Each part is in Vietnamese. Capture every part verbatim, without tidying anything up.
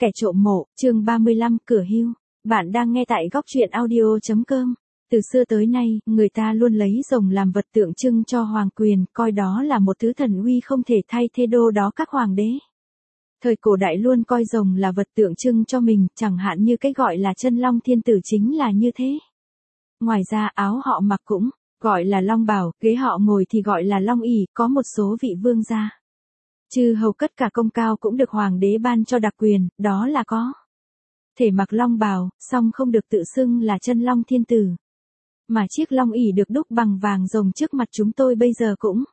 Kẻ trộm mộ, chương ba mươi lăm, cửa hưu. Bạn đang nghe tại góc truyện audio chấm com. Từ xưa tới nay, người ta luôn lấy rồng làm vật tượng trưng cho hoàng quyền, coi đó là một thứ thần uy không thể thay thế đô đó các hoàng đế. Thời cổ đại luôn coi rồng là vật tượng trưng cho mình, chẳng hạn như cái gọi là chân long thiên tử chính là như thế. Ngoài ra áo họ mặc cũng gọi là long bào, ghế họ ngồi thì gọi là long ỷ, có một số vị vương gia, chư hầu cất cả công cao cũng được hoàng đế ban cho đặc quyền, đó là có thể mặc long bào, song không được tự xưng là chân long thiên tử. Mà chiếc long ỷ được đúc bằng vàng rồng trước mặt chúng tôi bây giờ cũng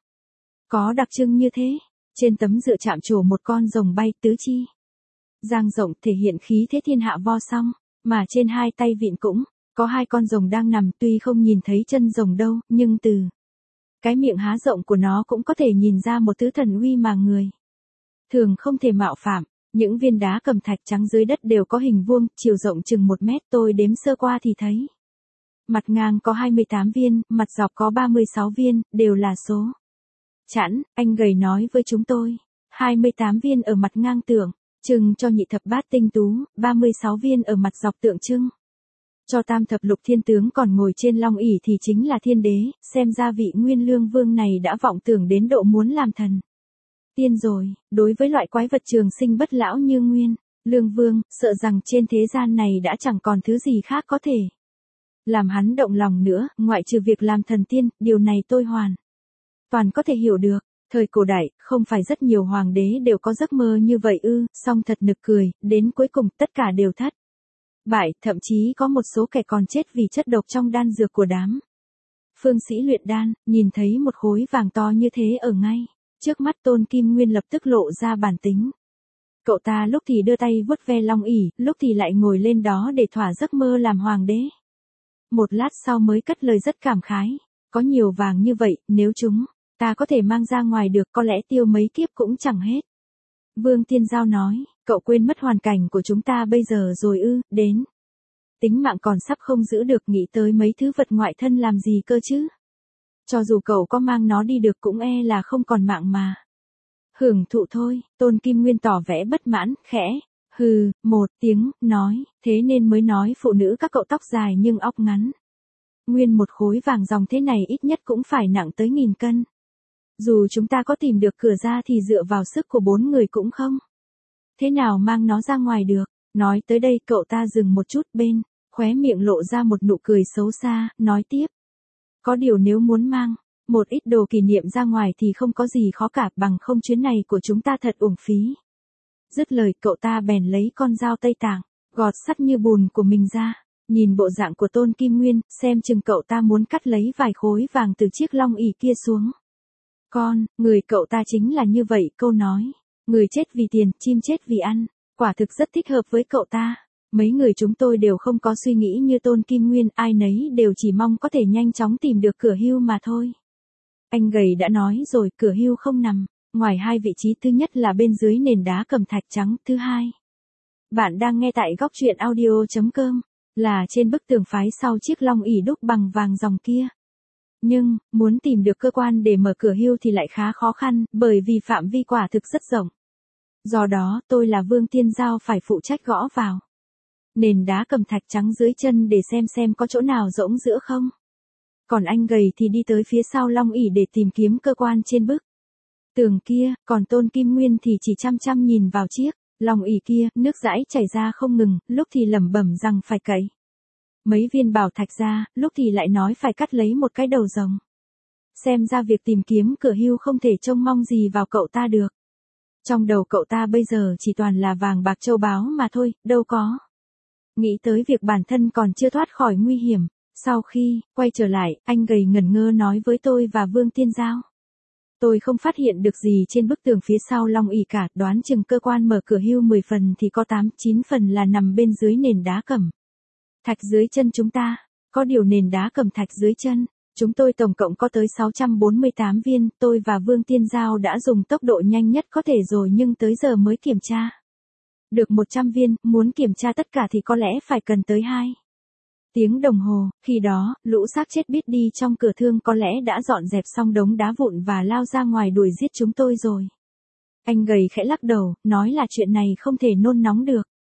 có đặc trưng như thế. Trên tấm dựa chạm trổ một con rồng bay tứ chi dang rộng thể hiện khí thế thiên hạ vô song, mà trên hai tay vịn cũng có hai con rồng đang nằm, tuy không nhìn thấy chân rồng đâu, nhưng từ cái miệng há rộng của nó cũng có thể nhìn ra một thứ thần uy mà người thường không thể mạo phạm. Những viên đá cẩm thạch trắng dưới đất đều có hình vuông, chiều rộng chừng một mét, tôi đếm sơ qua thì thấy. Mặt ngang có hai mươi tám viên, mặt dọc có ba mươi sáu viên, đều là số chẵn. Anh gầy nói với chúng tôi, hai mươi tám viên ở mặt ngang tượng trưng cho nhị thập bát tinh tú, ba mươi sáu viên ở mặt dọc tượng trưng cho tam thập lục thiên tướng, còn ngồi trên long ỷ thì chính là thiên đế. Xem ra vị Nguyên Lương Vương này đã vọng tưởng đến độ muốn làm thần tiên rồi. Đối với loại quái vật trường sinh bất lão như Nguyên Lương Vương, sợ rằng trên thế gian này đã chẳng còn thứ gì khác có thể làm hắn động lòng nữa, ngoại trừ việc làm thần tiên. Điều này tôi hoàn toàn có thể hiểu được. Thời cổ đại, không phải rất nhiều hoàng đế đều có giấc mơ như vậy ư? Song thật nực cười, đến cuối cùng tất cả đều thất bại, thậm chí có một số kẻ còn chết vì chất độc trong đan dược của đám phương sĩ luyện đan. Nhìn thấy một khối vàng to như thế ở ngay trước mắt, Tôn Kim Nguyên lập tức lộ ra bản tính. Cậu ta lúc thì đưa tay vuốt ve long ỷ, lúc thì lại ngồi lên đó để thỏa giấc mơ làm hoàng đế. Một lát sau mới cất lời rất cảm khái, có nhiều vàng như vậy, nếu chúng ta có thể mang ra ngoài được, có lẽ tiêu mấy kiếp cũng chẳng hết. Vương Tiên Giao nói, cậu quên mất hoàn cảnh của chúng ta bây giờ rồi ư? Đến tính mạng còn sắp không giữ được, nghĩ tới mấy thứ vật ngoại thân làm gì cơ chứ? Cho dù cậu có mang nó đi được cũng e là không còn mạng mà hưởng thụ thôi. Tôn Kim Nguyên tỏ vẻ bất mãn, khẽ hừ một tiếng, nói, thế nên mới nói phụ nữ các cậu tóc dài nhưng óc ngắn. Nguyên một khối vàng dòng thế này ít nhất cũng phải nặng tới nghìn cân. Dù chúng ta có tìm được cửa ra thì dựa vào sức của bốn người cũng không thế nào mang nó ra ngoài được. Nói tới đây cậu ta dừng một chút, bên khóe miệng lộ ra một nụ cười xấu xa, nói tiếp, có điều nếu muốn mang một ít đồ kỷ niệm ra ngoài thì không có gì khó cả, bằng không chuyến này của chúng ta thật uổng phí. Dứt lời cậu ta bèn lấy con dao Tây Tạng gọt sắt như bùn của mình ra. Nhìn bộ dạng của Tôn Kim Nguyên, xem chừng cậu ta muốn cắt lấy vài khối vàng từ chiếc long ỷ kia xuống. Con người cậu ta chính là như vậy, câu nói người chết vì tiền, chim chết vì ăn, quả thực rất thích hợp với cậu ta. Mấy người chúng tôi đều không có suy nghĩ như Tôn Kim Nguyên, ai nấy đều chỉ mong có thể nhanh chóng tìm được cửa hưu mà thôi. Anh gầy đã nói rồi, cửa hưu không nằm ngoài hai vị trí, thứ nhất là bên dưới nền đá cẩm thạch trắng, thứ hai, bạn đang nghe tại góc truyện audio chấm com, là trên bức tường phái sau chiếc long ỷ đúc bằng vàng ròng kia. Nhưng, muốn tìm được cơ quan để mở cửa hưu thì lại khá khó khăn, bởi vì phạm vi quả thực rất rộng. Do đó, tôi là Vương Tiên Giao phải phụ trách gõ vào nền đá cẩm thạch trắng dưới chân để xem xem có chỗ nào rỗng giữa không. Còn anh gầy thì đi tới phía sau long ỷ để tìm kiếm cơ quan trên bức tường kia, còn Tôn Kim Nguyên thì chỉ chăm chăm nhìn vào chiếc long ỷ kia. Nước dãi chảy ra không ngừng, lúc thì lẩm bẩm rằng phải cậy mấy viên bảo thạch ra, lúc thì lại nói phải cắt lấy một cái đầu rồng. Xem ra việc tìm kiếm cửa hưu không thể trông mong gì vào cậu ta được. Trong đầu cậu ta bây giờ chỉ toàn là vàng bạc châu báu mà thôi, đâu có nghĩ tới việc bản thân còn chưa thoát khỏi nguy hiểm. Sau khi quay trở lại, anh gầy ngẩn ngơ nói với tôi và Vương Tiên Giao, tôi không phát hiện được gì trên bức tường phía sau long ỷ cả, đoán chừng cơ quan mở cửa hưu mười phần thì có tám chín phần là nằm bên dưới nền đá cẩm thạch dưới chân chúng ta. Có điều nền đá cẩm thạch dưới chân chúng tôi tổng cộng có tới sáu trăm bốn mươi tám viên. Tôi và Vương Tiên Giao đã dùng tốc độ nhanh nhất có thể rồi, nhưng tới giờ mới kiểm tra được một trăm viên, muốn kiểm tra tất cả thì có lẽ phải cần tới hai tiếng đồng hồ. Khi đó, lũ xác chết biết đi trong cửa thương có lẽ đã dọn dẹp xong đống đá vụn và lao ra ngoài đuổi giết chúng tôi rồi. Anh gầy khẽ lắc đầu, nói là chuyện này không thể nôn nóng được.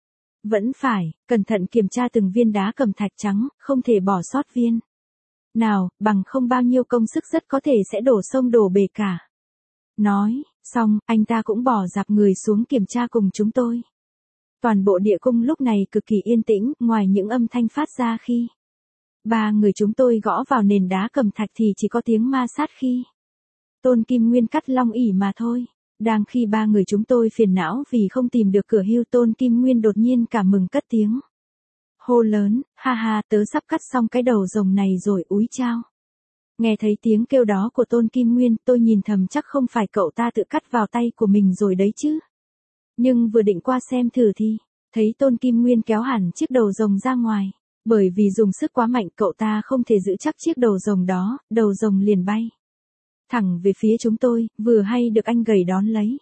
Vẫn phải, cẩn thận kiểm tra từng viên đá cẩm thạch trắng, không thể bỏ sót viên nào, bằng không bao nhiêu công sức rất có thể sẽ đổ sông đổ bể cả. Nói, xong, anh ta cũng bỏ dạp người xuống kiểm tra cùng chúng tôi. Toàn bộ địa cung lúc này cực kỳ yên tĩnh, ngoài những âm thanh phát ra khi ba người chúng tôi gõ vào nền đá cẩm thạch thì chỉ có tiếng ma sát khi Tôn Kim Nguyên cắt long ỷ mà thôi. Đang khi ba người chúng tôi phiền não vì không tìm được cửa hưu, Tôn Kim Nguyên đột nhiên cảm mừng cất tiếng hô lớn, ha ha, tớ sắp cắt xong cái đầu rồng này rồi, úi chao. Nghe thấy tiếng kêu đó của Tôn Kim Nguyên, tôi nhìn thầm chắc không phải cậu ta tự cắt vào tay của mình rồi đấy chứ. Nhưng vừa định qua xem thử thì, thấy Tôn Kim Nguyên kéo hẳn chiếc đầu rồng ra ngoài. Bởi vì dùng sức quá mạnh cậu ta không thể giữ chắc chiếc đầu rồng đó, đầu rồng liền bay thẳng về phía chúng tôi, vừa hay được anh gầy đón lấy.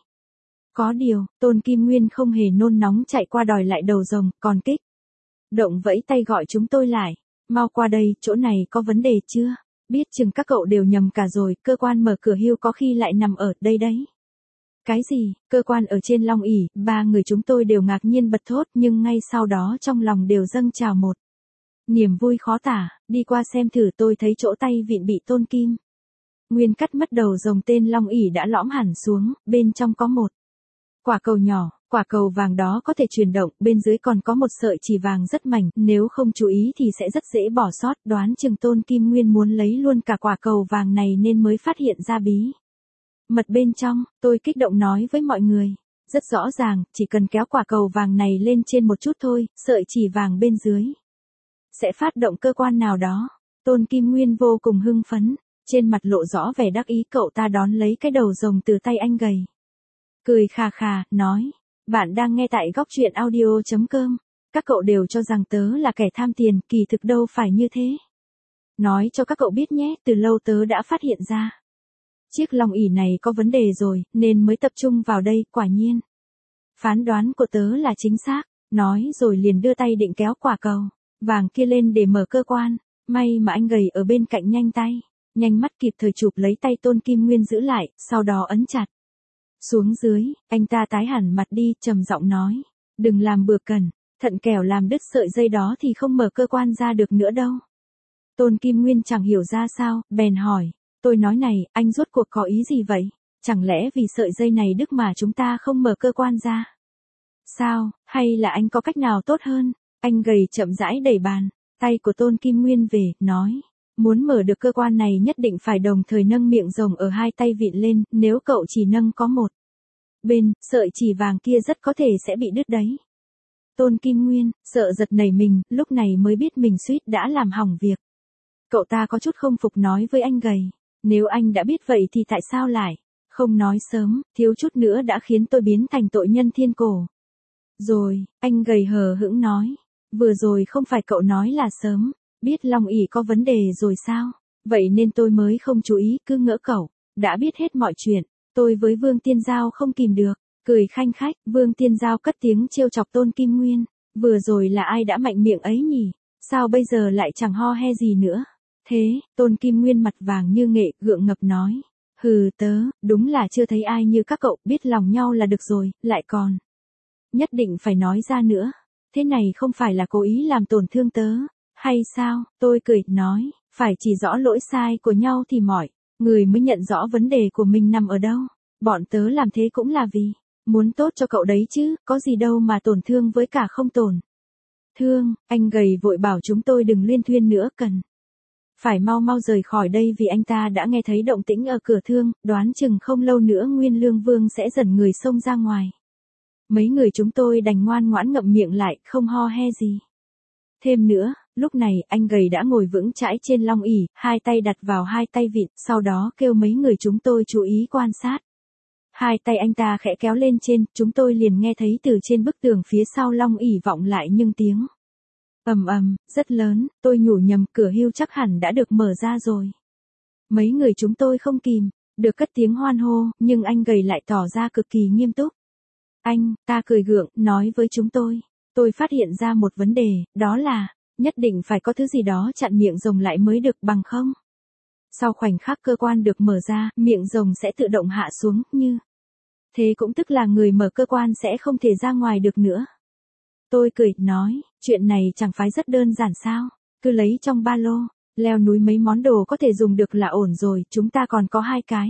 Có điều, Tôn Kim Nguyên không hề nôn nóng chạy qua đòi lại đầu rồng, còn kích động vẫy tay gọi chúng tôi lại. Mau qua đây, chỗ này có vấn đề chưa? Biết chừng các cậu đều nhầm cả rồi, cơ quan mở cửa hưu có khi lại nằm ở đây đấy. Cái gì, cơ quan ở trên long ỷ? Ba người chúng tôi đều ngạc nhiên bật thốt, nhưng ngay sau đó trong lòng đều dâng trào một niềm vui khó tả. Đi qua xem thử, tôi thấy chỗ tay vịn bị Tôn Kim Nguyên cắt mất đầu rồng tên long ỷ đã lõm hẳn xuống, bên trong có một quả cầu nhỏ, quả cầu vàng đó có thể chuyển động, bên dưới còn có một sợi chỉ vàng rất mảnh, nếu không chú ý thì sẽ rất dễ bỏ sót, đoán chừng Tôn Kim Nguyên muốn lấy luôn cả quả cầu vàng này nên mới phát hiện ra bí mật bên trong. Tôi kích động nói với mọi người, rất rõ ràng, chỉ cần kéo quả cầu vàng này lên trên một chút thôi, sợi chỉ vàng bên dưới sẽ phát động cơ quan nào đó. Tôn Kim Nguyên vô cùng hưng phấn, trên mặt lộ rõ vẻ đắc ý, cậu ta đón lấy cái đầu rồng từ tay anh gầy. Cười khà khà, nói, bạn đang nghe tại góc truyện audio chấm com. Các cậu đều cho rằng tớ là kẻ tham tiền, kỳ thực đâu phải như thế. Nói cho các cậu biết nhé, từ lâu tớ đã phát hiện ra chiếc long ỷ này có vấn đề rồi, nên mới tập trung vào đây, quả nhiên. Phán đoán của tớ là chính xác, nói rồi liền đưa tay định kéo quả cầu vàng kia lên để mở cơ quan. May mà anh gầy ở bên cạnh nhanh tay, nhanh mắt kịp thời chụp lấy tay Tôn Kim Nguyên giữ lại, sau đó ấn chặt xuống dưới. Anh ta tái hẳn mặt đi, trầm giọng nói, đừng làm bừa, cẩn thận kẻo làm đứt sợi dây đó thì không mở cơ quan ra được nữa đâu. Tôn Kim Nguyên chẳng hiểu ra sao, bèn hỏi, tôi nói này, anh rốt cuộc có ý gì vậy? Chẳng lẽ vì sợi dây này đứt mà chúng ta không mở cơ quan ra? Sao, hay là anh có cách nào tốt hơn? Anh gầy chậm rãi đẩy bàn tay của Tôn Kim Nguyên về, nói, muốn mở được cơ quan này nhất định phải đồng thời nâng miệng rồng ở hai tay vịn lên, nếu cậu chỉ nâng có một bên, sợi chỉ vàng kia rất có thể sẽ bị đứt đấy. Tôn Kim Nguyên, sợ giật nảy mình, lúc này mới biết mình suýt đã làm hỏng việc. Cậu ta có chút không phục nói với anh gầy, nếu anh đã biết vậy thì tại sao lại không nói sớm, thiếu chút nữa đã khiến tôi biến thành tội nhân thiên cổ. Rồi, anh gầy hờ hững nói, vừa rồi không phải cậu nói là sớm, biết long ỷ có vấn đề rồi sao? Vậy nên tôi mới không chú ý, cứ ngỡ cậu đã biết hết mọi chuyện. Tôi với Vương Tiên Giao không kìm được, cười khanh khách. Vương Tiên Giao cất tiếng trêu chọc Tôn Kim Nguyên, vừa rồi là ai đã mạnh miệng ấy nhỉ? Sao bây giờ lại chẳng ho he gì nữa? Thế, Tôn Kim Nguyên mặt vàng như nghệ, gượng ngập nói, hừ, tớ, đúng là chưa thấy ai như các cậu, biết lòng nhau là được rồi, lại còn nhất định phải nói ra nữa. Thế này không phải là cố ý làm tổn thương tớ, hay sao? Tôi cười, nói, phải chỉ rõ lỗi sai của nhau thì mọi người mới nhận rõ vấn đề của mình nằm ở đâu. Bọn tớ làm thế cũng là vì muốn tốt cho cậu đấy chứ, có gì đâu mà tổn thương với cả không tổn thương. Anh gầy vội bảo chúng tôi đừng liên thuyên nữa, cần phải mau mau rời khỏi đây vì anh ta đã nghe thấy động tĩnh ở cửa thương, đoán chừng không lâu nữa Nguyên Lương Vương sẽ dần người xông ra ngoài. Mấy người chúng tôi đành ngoan ngoãn ngậm miệng lại, không ho he gì. Thêm nữa, lúc này anh gầy đã ngồi vững chãi trên long ỷ, hai tay đặt vào hai tay vịn, sau đó kêu mấy người chúng tôi chú ý quan sát. Hai tay anh ta khẽ kéo lên trên, chúng tôi liền nghe thấy từ trên bức tường phía sau long ỷ vọng lại những tiếng ầm ầm rất lớn. Tôi nhủ nhầm, cửa hưu chắc hẳn đã được mở ra rồi. Mấy người chúng tôi không kìm được cất tiếng hoan hô, nhưng anh gầy lại tỏ ra cực kỳ nghiêm túc. Anh ta cười gượng, nói với chúng tôi, tôi phát hiện ra một vấn đề, đó là nhất định phải có thứ gì đó chặn miệng rồng lại mới được, bằng không sau khoảnh khắc cơ quan được mở ra, miệng rồng sẽ tự động hạ xuống, như thế cũng tức là người mở cơ quan sẽ không thể ra ngoài được nữa. Tôi cười, nói, chuyện này chẳng phải rất đơn giản sao, cứ lấy trong ba lô, leo núi mấy món đồ có thể dùng được là ổn rồi, chúng ta còn có hai cái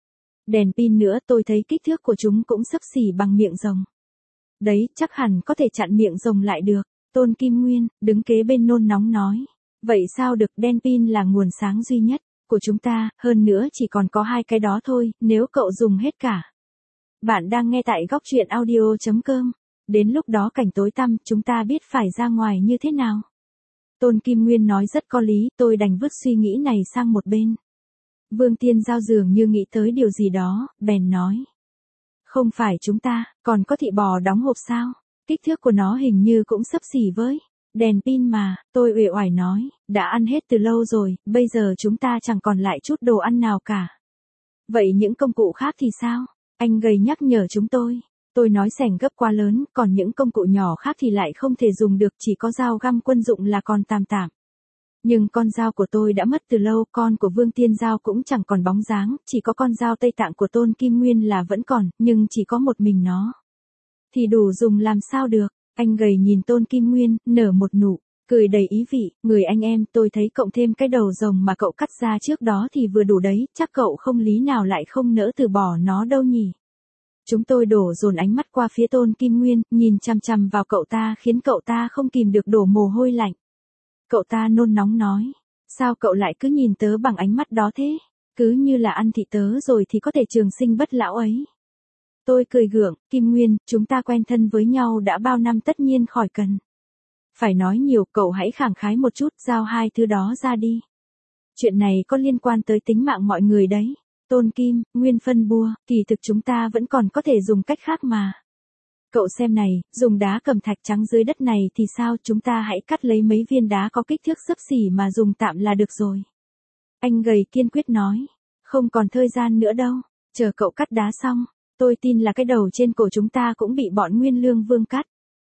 đèn pin nữa, tôi thấy kích thước của chúng cũng xấp xỉ bằng miệng rồng. Đấy, chắc hẳn có thể chặn miệng rồng lại được. Tôn Kim Nguyên, đứng kế bên nôn nóng nói. Vậy sao được, đèn pin là nguồn sáng duy nhất của chúng ta, hơn nữa chỉ còn có hai cái đó thôi, nếu cậu dùng hết cả. Bạn đang nghe tại góc truyện audio chấm com. Đến lúc đó cảnh tối tăm, chúng ta biết phải ra ngoài như thế nào. Tôn Kim Nguyên nói rất có lý, tôi đành vứt suy nghĩ này sang một bên. Vương Tiên Giao dường như nghĩ tới điều gì đó, bèn nói. Không phải chúng ta, còn có thịt bò đóng hộp sao? Kích thước của nó hình như cũng xấp xỉ với đèn pin mà, tôi uể oải nói, đã ăn hết từ lâu rồi, bây giờ chúng ta chẳng còn lại chút đồ ăn nào cả. Vậy những công cụ khác thì sao? Anh gầy nhắc nhở chúng tôi. Tôi nói xẻng gấp quá lớn, còn những công cụ nhỏ khác thì lại không thể dùng được, chỉ có dao găm quân dụng là còn tạm tạm. Nhưng con dao của tôi đã mất từ lâu, con của Vương Tiên Giao cũng chẳng còn bóng dáng, chỉ có con dao Tây Tạng của Tôn Kim Nguyên là vẫn còn, nhưng chỉ có một mình nó. Thì đủ dùng làm sao được, anh gầy nhìn Tôn Kim Nguyên, nở một nụ cười đầy ý vị, người anh em, tôi thấy cộng thêm cái đầu rồng mà cậu cắt ra trước đó thì vừa đủ đấy, chắc cậu không lý nào lại không nỡ từ bỏ nó đâu nhỉ. Chúng tôi đổ dồn ánh mắt qua phía Tôn Kim Nguyên, nhìn chằm chằm vào cậu ta khiến cậu ta không kìm được đổ mồ hôi lạnh. Cậu ta nôn nóng nói, sao cậu lại cứ nhìn tớ bằng ánh mắt đó thế, cứ như là ăn thịt tớ rồi thì có thể trường sinh bất lão ấy. Tôi cười gượng, Kim Nguyên, chúng ta quen thân với nhau đã bao năm tất nhiên khỏi cần phải nói nhiều, cậu hãy khẳng khái một chút, giao hai thứ đó ra đi. Chuyện này có liên quan tới tính mạng mọi người đấy. Tôn Kim Nguyên phân bua, kỳ thực chúng ta vẫn còn có thể dùng cách khác mà. Cậu xem này, dùng đá cẩm thạch trắng dưới đất này thì sao, chúng ta hãy cắt lấy mấy viên đá có kích thước xấp xỉ mà dùng tạm là được rồi. Anh gầy kiên quyết nói, không còn thời gian nữa đâu, chờ cậu cắt đá xong, tôi tin là cái đầu trên cổ chúng ta cũng bị bọn Nguyên Lương Vương cắt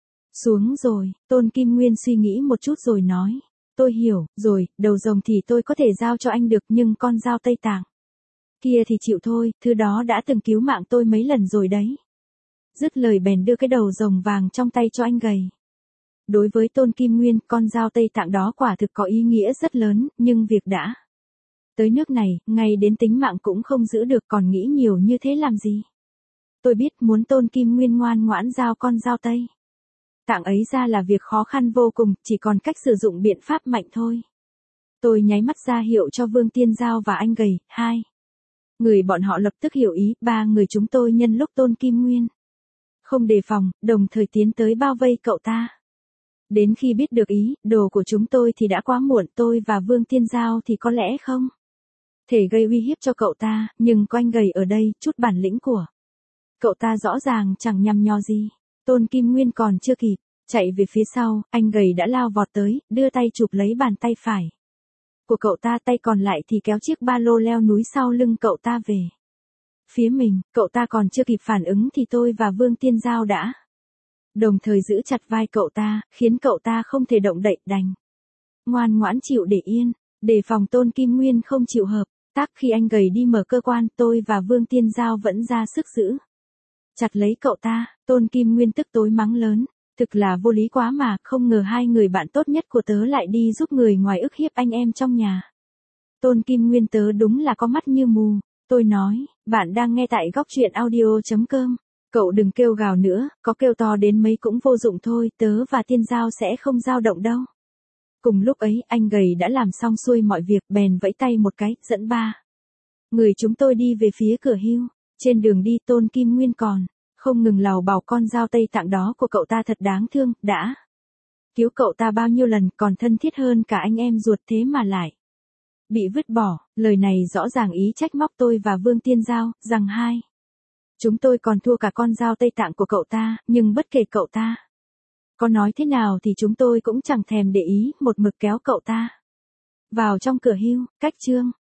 xuống rồi. Tôn Kim Nguyên suy nghĩ một chút rồi nói, tôi hiểu, rồi, đầu rồng thì tôi có thể giao cho anh được, nhưng con dao Tây Tạng kia thì chịu thôi, thứ đó đã từng cứu mạng tôi mấy lần rồi đấy. Dứt lời bèn đưa cái đầu rồng vàng trong tay cho anh gầy. Đối với Tôn Kim Nguyên, con dao Tây Tạng đó quả thực có ý nghĩa rất lớn, nhưng việc đã tới nước này, ngay đến tính mạng cũng không giữ được, còn nghĩ nhiều như thế làm gì. Tôi biết muốn Tôn Kim Nguyên ngoan ngoãn giao con dao Tây Tạng ấy ra là việc khó khăn vô cùng, chỉ còn cách sử dụng biện pháp mạnh thôi. Tôi nháy mắt ra hiệu cho Vương Tiên Giao và anh gầy, hai người bọn họ lập tức hiểu ý, ba người chúng tôi nhân lúc Tôn Kim Nguyên không đề phòng, đồng thời tiến tới bao vây cậu ta. Đến khi biết được ý đồ của chúng tôi thì đã quá muộn, tôi và Vương Tiên Giao thì có lẽ không thể gây uy hiếp cho cậu ta, nhưng có anh gầy ở đây, chút bản lĩnh của cậu ta rõ ràng chẳng nhằm nhò gì. Tôn Kim Nguyên còn chưa kịp chạy về phía sau, anh gầy đã lao vọt tới, đưa tay chụp lấy bàn tay phải của cậu ta, tay còn lại thì kéo chiếc ba lô leo núi sau lưng cậu ta về phía mình. Cậu ta còn chưa kịp phản ứng thì tôi và Vương Tiên Giao đã đồng thời giữ chặt vai cậu ta, khiến cậu ta không thể động đậy, đành ngoan ngoãn chịu để yên, để phòng Tôn Kim Nguyên không chịu hợp tác. Khi anh gầy đi mở cơ quan, tôi và Vương Tiên Giao vẫn ra sức giữ chặt lấy cậu ta. Tôn Kim Nguyên tức tối mắng lớn, thực là vô lý quá mà, không ngờ hai người bạn tốt nhất của tớ lại đi giúp người ngoài ức hiếp anh em trong nhà. Tôn Kim Nguyên, tớ đúng là có mắt như mù. Tôi nói, bạn đang nghe tại góc truyện audio chấm com. Cậu đừng kêu gào nữa, có kêu to đến mấy cũng vô dụng thôi, tớ và Tiên Giao sẽ không dao động đâu. Cùng lúc ấy, anh gầy đã làm xong xuôi mọi việc, bèn vẫy tay một cái, dẫn ba người chúng tôi đi về phía cửa hưu. Trên đường đi, Tôn Kim Nguyên còn không ngừng lào bảo con dao Tây Tạng đó của cậu ta thật đáng thương, đã cứu cậu ta bao nhiêu lần, còn thân thiết hơn cả anh em ruột, thế mà lại bị vứt bỏ. Lời này rõ ràng ý trách móc tôi và Vương Tiên Giao, rằng hai chúng tôi còn thua cả con dao Tây Tạng của cậu ta, nhưng bất kể cậu ta có nói thế nào thì chúng tôi cũng chẳng thèm để ý, một mực kéo cậu ta vào trong cửa hưu. Cách chương